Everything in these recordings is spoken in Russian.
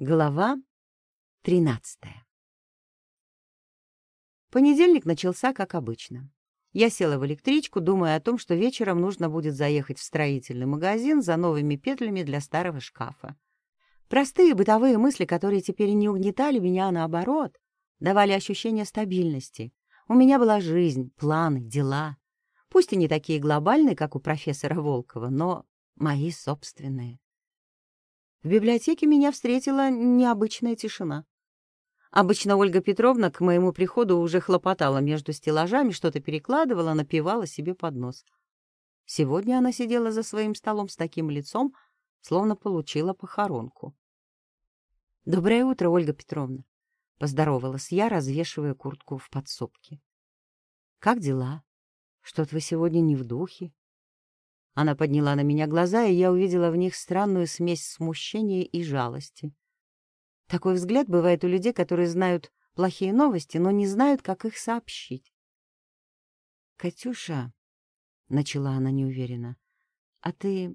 Глава 13. Понедельник начался как обычно. Я села в электричку, думая о том, что вечером нужно будет заехать в строительный магазин за новыми петлями для старого шкафа. Простые бытовые мысли, которые теперь не угнетали меня, а наоборот, давали ощущение стабильности. У меня была жизнь, планы, дела. Пусть и не такие глобальные, как у профессора Волкова, но мои собственные. В библиотеке меня встретила необычная тишина. Обычно Ольга Петровна к моему приходу уже хлопотала между стеллажами, что-то перекладывала, напевала себе под нос. Сегодня она сидела за своим столом с таким лицом, словно получила похоронку. «Доброе утро, Ольга Петровна», — поздоровалась я, развешивая куртку в подсобке. «Как дела? Что-то вы сегодня не в духе». Она подняла на меня глаза, и я увидела в них странную смесь смущения и жалости. Такой взгляд бывает у людей, которые знают плохие новости, но не знают, как их сообщить. «Катюша», — начала она неуверенно, — «а ты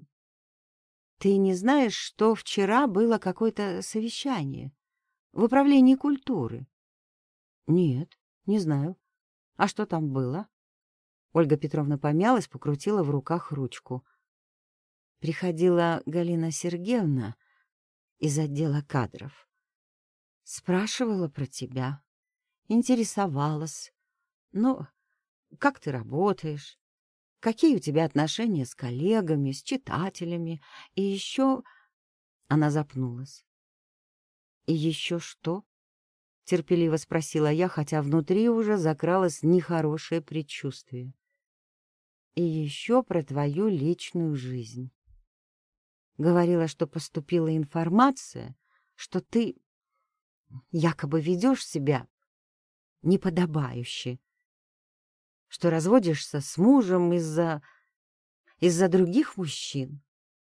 не знаешь, что вчера было какое-то совещание в управлении культуры?» «Нет, не знаю. А что там было?» Ольга Петровна помялась, покрутила в руках ручку. «Приходила Галина Сергеевна из отдела кадров. Спрашивала про тебя, интересовалась. Ну, как ты работаешь? Какие у тебя отношения с коллегами, с читателями? И еще...» Она запнулась. «И еще что?» — терпеливо спросила я, хотя внутри уже закралось нехорошее предчувствие. «И еще про твою личную жизнь. Говорила, что поступила информация, что ты якобы ведешь себя неподобающе, что разводишься с мужем из-за других мужчин».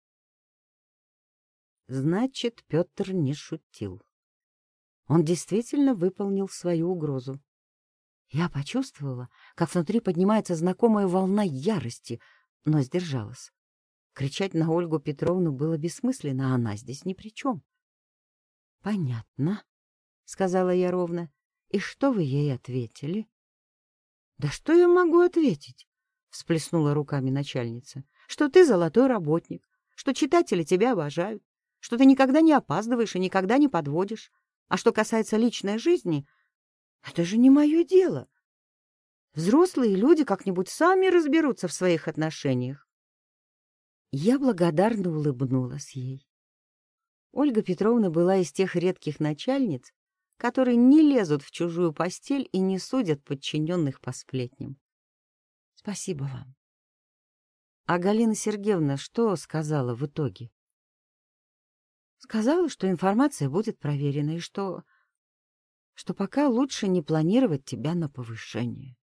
Значит, Петр не шутил. Он действительно выполнил свою угрозу. Я почувствовала, как внутри поднимается знакомая волна ярости, но сдержалась. Кричать на Ольгу Петровну было бессмысленно, а она здесь ни при чем. «Понятно», — сказала я ровно. «И что вы ей ответили?» «Да что я могу ответить?» — всплеснула руками начальница. «Что ты золотой работник, что читатели тебя обожают, что ты никогда не опаздываешь и никогда не подводишь. А что касается личной жизни, это же не мое дело. Взрослые люди как-нибудь сами разберутся в своих отношениях». Я благодарно улыбнулась ей. Ольга Петровна была из тех редких начальниц, которые не лезут в чужую постель и не судят подчиненных по сплетням. «Спасибо вам». «А Галина Сергеевна что сказала в итоге?» «Сказала, что информация будет проверена и что пока лучше не планировать тебя на повышение».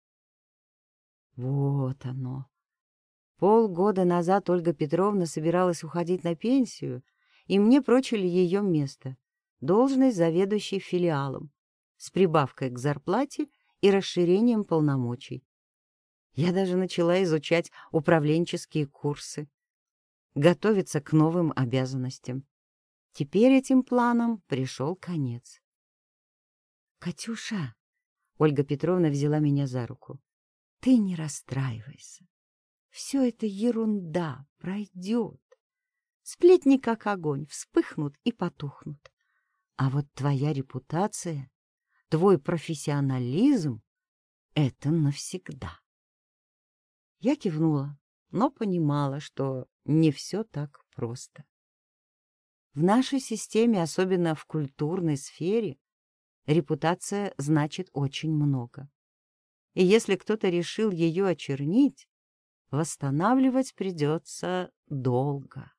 Вот оно. Полгода назад Ольга Петровна собиралась уходить на пенсию, и мне прочили ее место — должность заведующей филиалом, с прибавкой к зарплате и расширением полномочий. Я даже начала изучать управленческие курсы, готовиться к новым обязанностям. Теперь этим планам пришел конец. «Катюша», — Ольга Петровна взяла меня за руку, — «ты не расстраивайся. Все это ерунда, пройдет. Сплетни, как огонь, вспыхнут и потухнут. А вот твоя репутация, твой профессионализм — это навсегда». Я кивнула, но понимала, что не все так просто. В нашей системе, особенно в культурной сфере, репутация значит очень много. И если кто-то решил ее очернить, восстанавливать придется долго.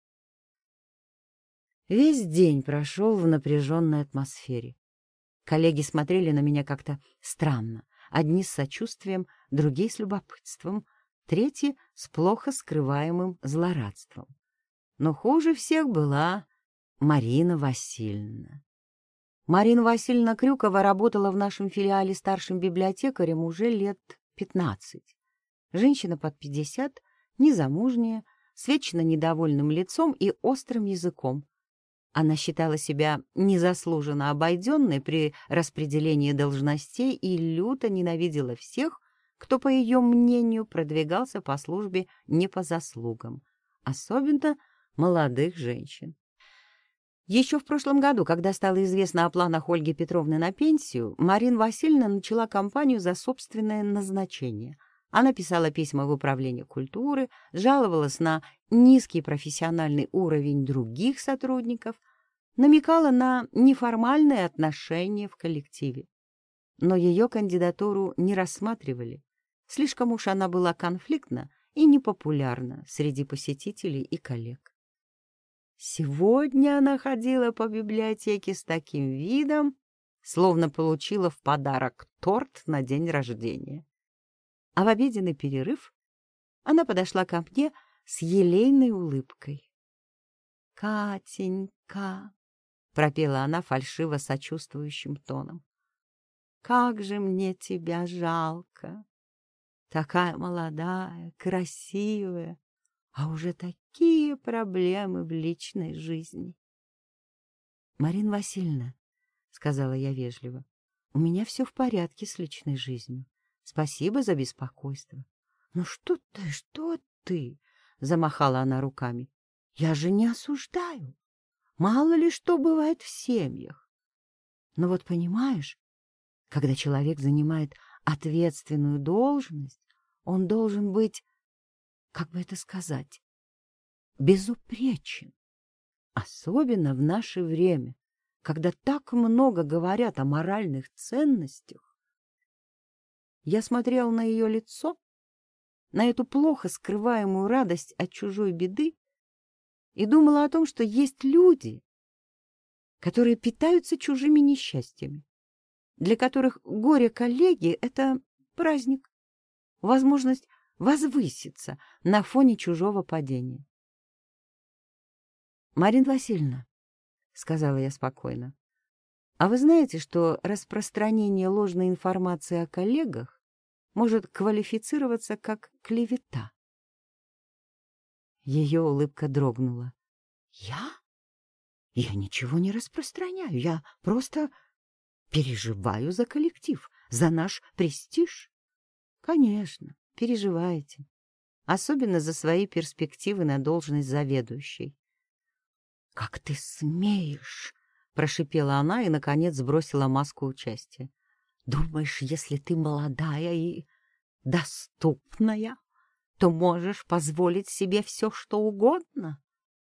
Весь день прошел в напряженной атмосфере. Коллеги смотрели на меня как-то странно. Одни с сочувствием, другие с любопытством, третьи с плохо скрываемым злорадством. Но хуже всех была Марина Васильевна. Марина Васильевна Крюкова работала в нашем филиале старшим библиотекарем уже лет 15. Женщина под 50, незамужняя, с вечно недовольным лицом и острым языком. Она считала себя незаслуженно обойденной при распределении должностей и люто ненавидела всех, кто, по ее мнению, продвигался по службе не по заслугам, особенно молодых женщин. Еще в прошлом году, когда стало известно о планах Ольги Петровны на пенсию, Марина Васильевна начала кампанию за собственное назначение. Она писала письма в Управление культуры, жаловалась на низкий профессиональный уровень других сотрудников, намекала на неформальные отношения в коллективе. Но ее кандидатуру не рассматривали. Слишком уж она была конфликтна и непопулярна среди посетителей и коллег. Сегодня она ходила по библиотеке с таким видом, словно получила в подарок торт на день рождения. А в обеденный перерыв она подошла ко мне с елейной улыбкой. «Катенька», — пропела она фальшиво сочувствующим тоном, — «как же мне тебя жалко! Такая молодая, красивая, а уже такие проблемы в личной жизни». «Марина Васильевна», — сказала я вежливо, — «у меня все в порядке с личной жизнью. Спасибо за беспокойство». «Ну что ты?» — замахала она руками. «Я же не осуждаю. Мало ли что бывает в семьях. Но вот понимаешь, когда человек занимает ответственную должность, он должен быть, как бы это сказать, безупречен. Особенно в наше время, когда так много говорят о моральных ценностях». Я смотрел на ее лицо, на эту плохо скрываемую радость от чужой беды и думала о том, что есть люди, которые питаются чужими несчастьями, для которых горе коллеги — это праздник, возможность возвыситься на фоне чужого падения. «Марина Васильевна», — сказала я спокойно, — «а вы знаете, что распространение ложной информации о коллегах может квалифицироваться как клевета?» Ее улыбка дрогнула. «Я? Я ничего не распространяю. Я просто переживаю за коллектив, за наш престиж». «Конечно, переживаете. Особенно за свои перспективы на должность заведующей». «Как ты смеешь!» — прошипела она и, наконец, сбросила маску участия. «Думаешь, если ты молодая и доступная, то можешь позволить себе все, что угодно?»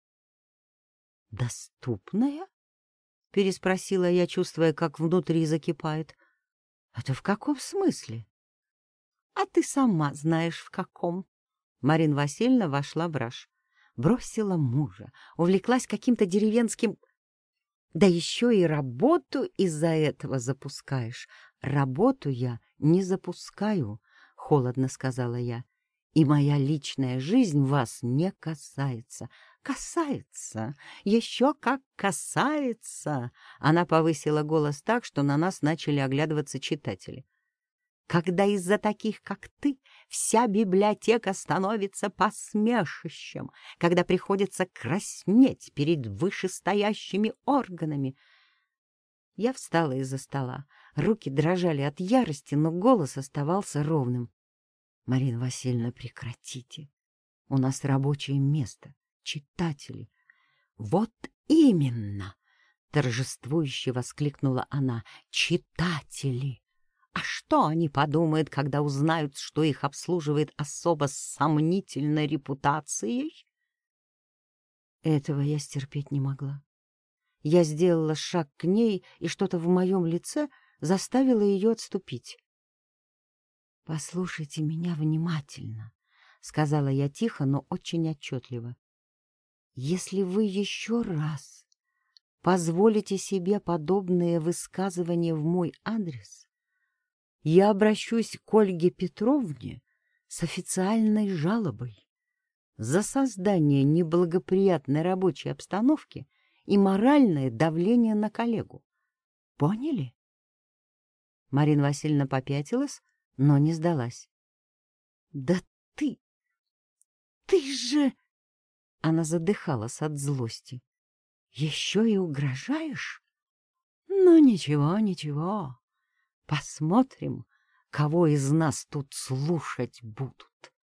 «Доступная?» — переспросила я, чувствуя, как внутри закипает. «Это в каком смысле?» «А ты сама знаешь, в каком». Марина Васильевна вошла в раж. Бросила мужа, увлеклась каким-то деревенским... Да еще и работу из-за этого запускаешь. «Работу я не запускаю», — холодно сказала я. «И моя личная жизнь вас не касается». «Касается, еще как касается!» Она повысила голос так, что на нас начали оглядываться читатели. «Когда из-за таких, как ты, вся библиотека становится посмешищем, когда приходится краснеть перед вышестоящими органами». Я встала из-за стола. Руки дрожали от ярости, но голос оставался ровным. «Марина Васильевна, прекратите. У нас рабочее место, читатели». «Вот именно!» — торжествующе воскликнула она. «Читатели! А что они подумают, когда узнают, что их обслуживает особо с сомнительной репутацией?» Этого я стерпеть не могла. Я сделала шаг к ней, и что-то в моем лице заставило ее отступить. «Послушайте меня внимательно», — сказала я тихо, но очень отчетливо. «Если вы еще раз позволите себе подобные высказывания в мой адрес, я обращусь к Ольге Петровне с официальной жалобой за создание неблагоприятной рабочей обстановки и моральное давление на коллегу. Поняли?» Марина Васильевна попятилась, но не сдалась. «Да ты же...» Она задыхалась от злости. еще и угрожаешь? Ну, ничего, ничего. Посмотрим, кого из нас тут слушать будут.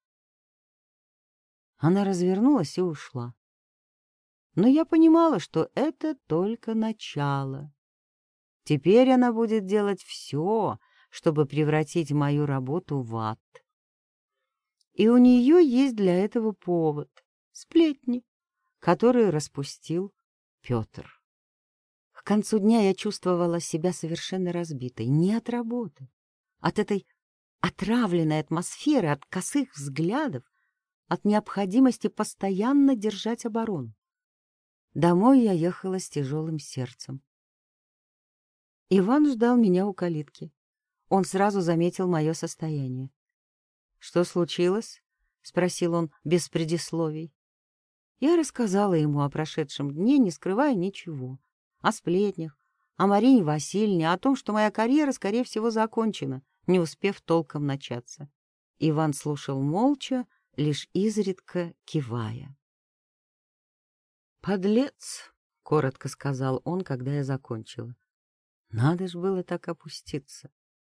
Она развернулась и ушла. Но я понимала, что это только начало. Теперь она будет делать все, чтобы превратить мою работу в ад. И у нее есть для этого повод — сплетни, которые распустил Петр. К концу дня я чувствовала себя совершенно разбитой. Не от работы, от этой отравленной атмосферы, от косых взглядов, от необходимости постоянно держать оборону. Домой я ехала с тяжелым сердцем. Иван ждал меня у калитки. Он сразу заметил мое состояние. «Что случилось?» — спросил он без предисловий. Я рассказала ему о прошедшем дне, не скрывая ничего. О сплетнях, о Марине Васильевне, о том, что моя карьера, скорее всего, закончена, не успев толком начаться. Иван слушал молча, лишь изредка кивая. «Подлец!» — коротко сказал он, когда я закончила. «Надо ж было так опуститься».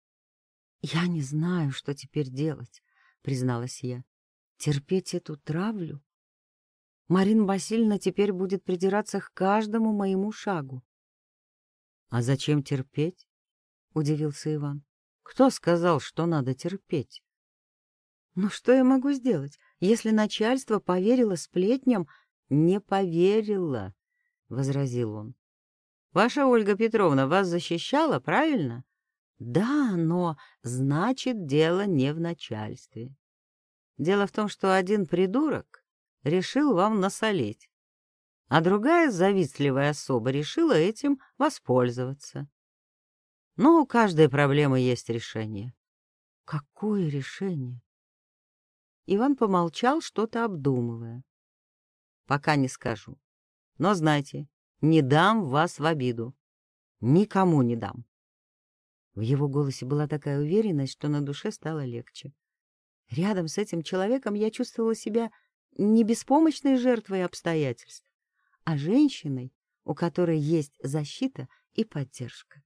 «Я не знаю, что теперь делать», — призналась я. «Терпеть эту травлю? Марина Васильевна теперь будет придираться к каждому моему шагу». «А зачем терпеть?» — удивился Иван. «Кто сказал, что надо терпеть?» «Ну что я могу сделать, если начальство поверило сплетням?» «Не поверила», — возразил он. «Ваша Ольга Петровна вас защищала, правильно?» «Да, но значит, дело не в начальстве. Дело в том, что один придурок решил вам насолить, а другая завистливая особа решила этим воспользоваться. Но у каждой проблемы есть решение». «Какое решение?» Иван помолчал, что-то обдумывая. «Пока не скажу. Но знайте, не дам вас в обиду. Никому не дам». В его голосе была такая уверенность, что на душе стало легче. Рядом с этим человеком я чувствовала себя не беспомощной жертвой обстоятельств, а женщиной, у которой есть защита и поддержка.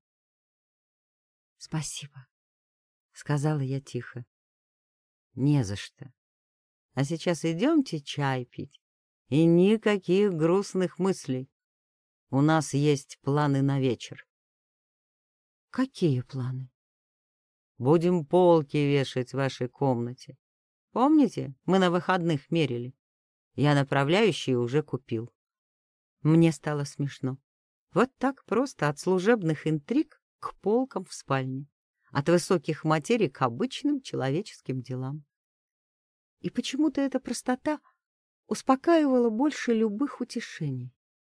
«Спасибо», — сказала я тихо. «Не за что. А сейчас идемте чай пить. И никаких грустных мыслей. У нас есть планы на вечер». «Какие планы?» «Будем полки вешать в вашей комнате. Помните, мы на выходных мерили? Я направляющие уже купил». Мне стало смешно. Вот так просто от служебных интриг к полкам в спальне, от высоких материй к обычным человеческим делам. И почему-то эта простота успокаивала больше любых утешений.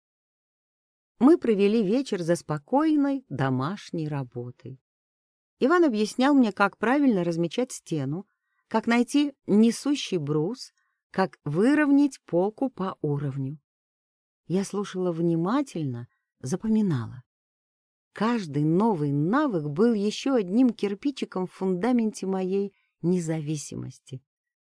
Мы провели вечер за спокойной домашней работой. Иван объяснял мне, как правильно размечать стену, как найти несущий брус, как выровнять полку по уровню. Я слушала внимательно, запоминала. Каждый новый навык был еще одним кирпичиком в фундаменте моей независимости.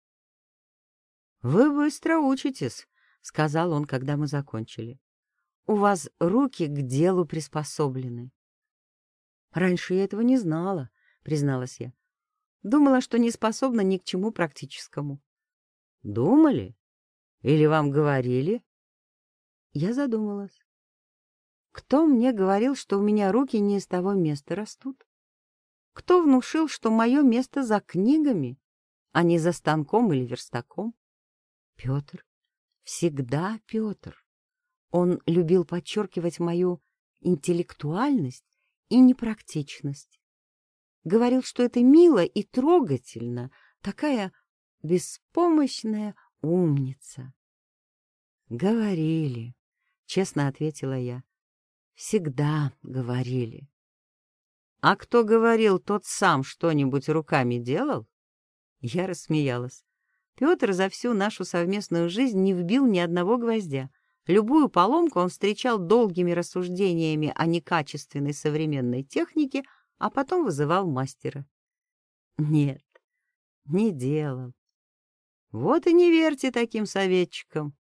«Вы быстро учитесь», — сказал он, когда мы закончили. «У вас руки к делу приспособлены». «Раньше я этого не знала», — призналась я. «Думала, что не способна ни к чему практическому». «Думали? Или вам говорили?» Я задумалась. Кто мне говорил, что у меня руки не из того места растут? Кто внушил, что мое место за книгами, а не за станком или верстаком? Петр. Всегда Петр. Он любил подчеркивать мою интеллектуальность и непрактичность. Говорил, что это мило и трогательно, такая беспомощная умница. «Говорили», — честно ответила я. «Всегда говорили». «А кто говорил, тот сам что-нибудь руками делал?» Я рассмеялась. Петр за всю нашу совместную жизнь не вбил ни одного гвоздя. Любую поломку он встречал долгими рассуждениями о некачественной современной технике, а потом вызывал мастера. Нет, не делал. Вот и не верьте таким советчикам.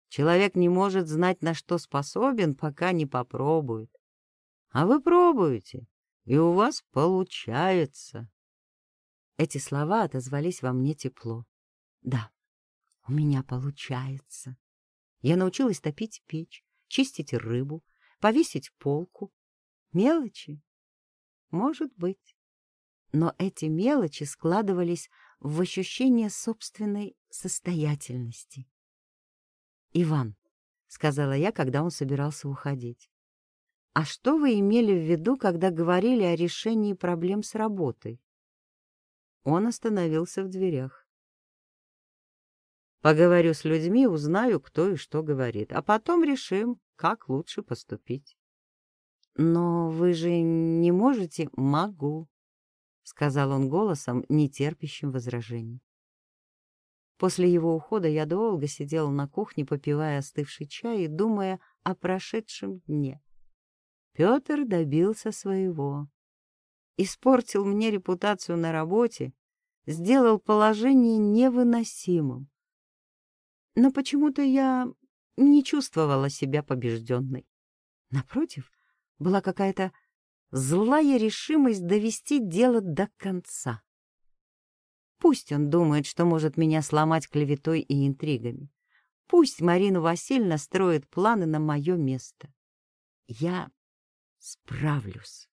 Человек не может знать, на что способен, пока не попробует. А вы пробуете, и у вас получается. Эти слова отозвались во мне тепло. Да, у меня получается. Я научилась топить печь, чистить рыбу, повесить полку. Мелочи? Может быть. Но эти мелочи складывались в ощущение собственной состоятельности. «Иван», — сказала я, когда он собирался уходить, «а что вы имели в виду, когда говорили о решении проблем с работой?» Он остановился в дверях. «Поговорю с людьми, узнаю, кто и что говорит, а потом решим, как лучше поступить». «Но вы же не можете?» «Могу», — сказал он голосом, не терпящим возражений. После его ухода я долго сидела на кухне, попивая остывший чай и думая о прошедшем дне. Петр добился своего. Испортил мне репутацию на работе, сделал положение невыносимым. Но почему-то я не чувствовала себя побежденной. Напротив, была какая-то злая решимость довести дело до конца. Пусть он думает, что может меня сломать клеветой и интригами. Пусть Марина Васильевна строит планы на мое место. Я справлюсь.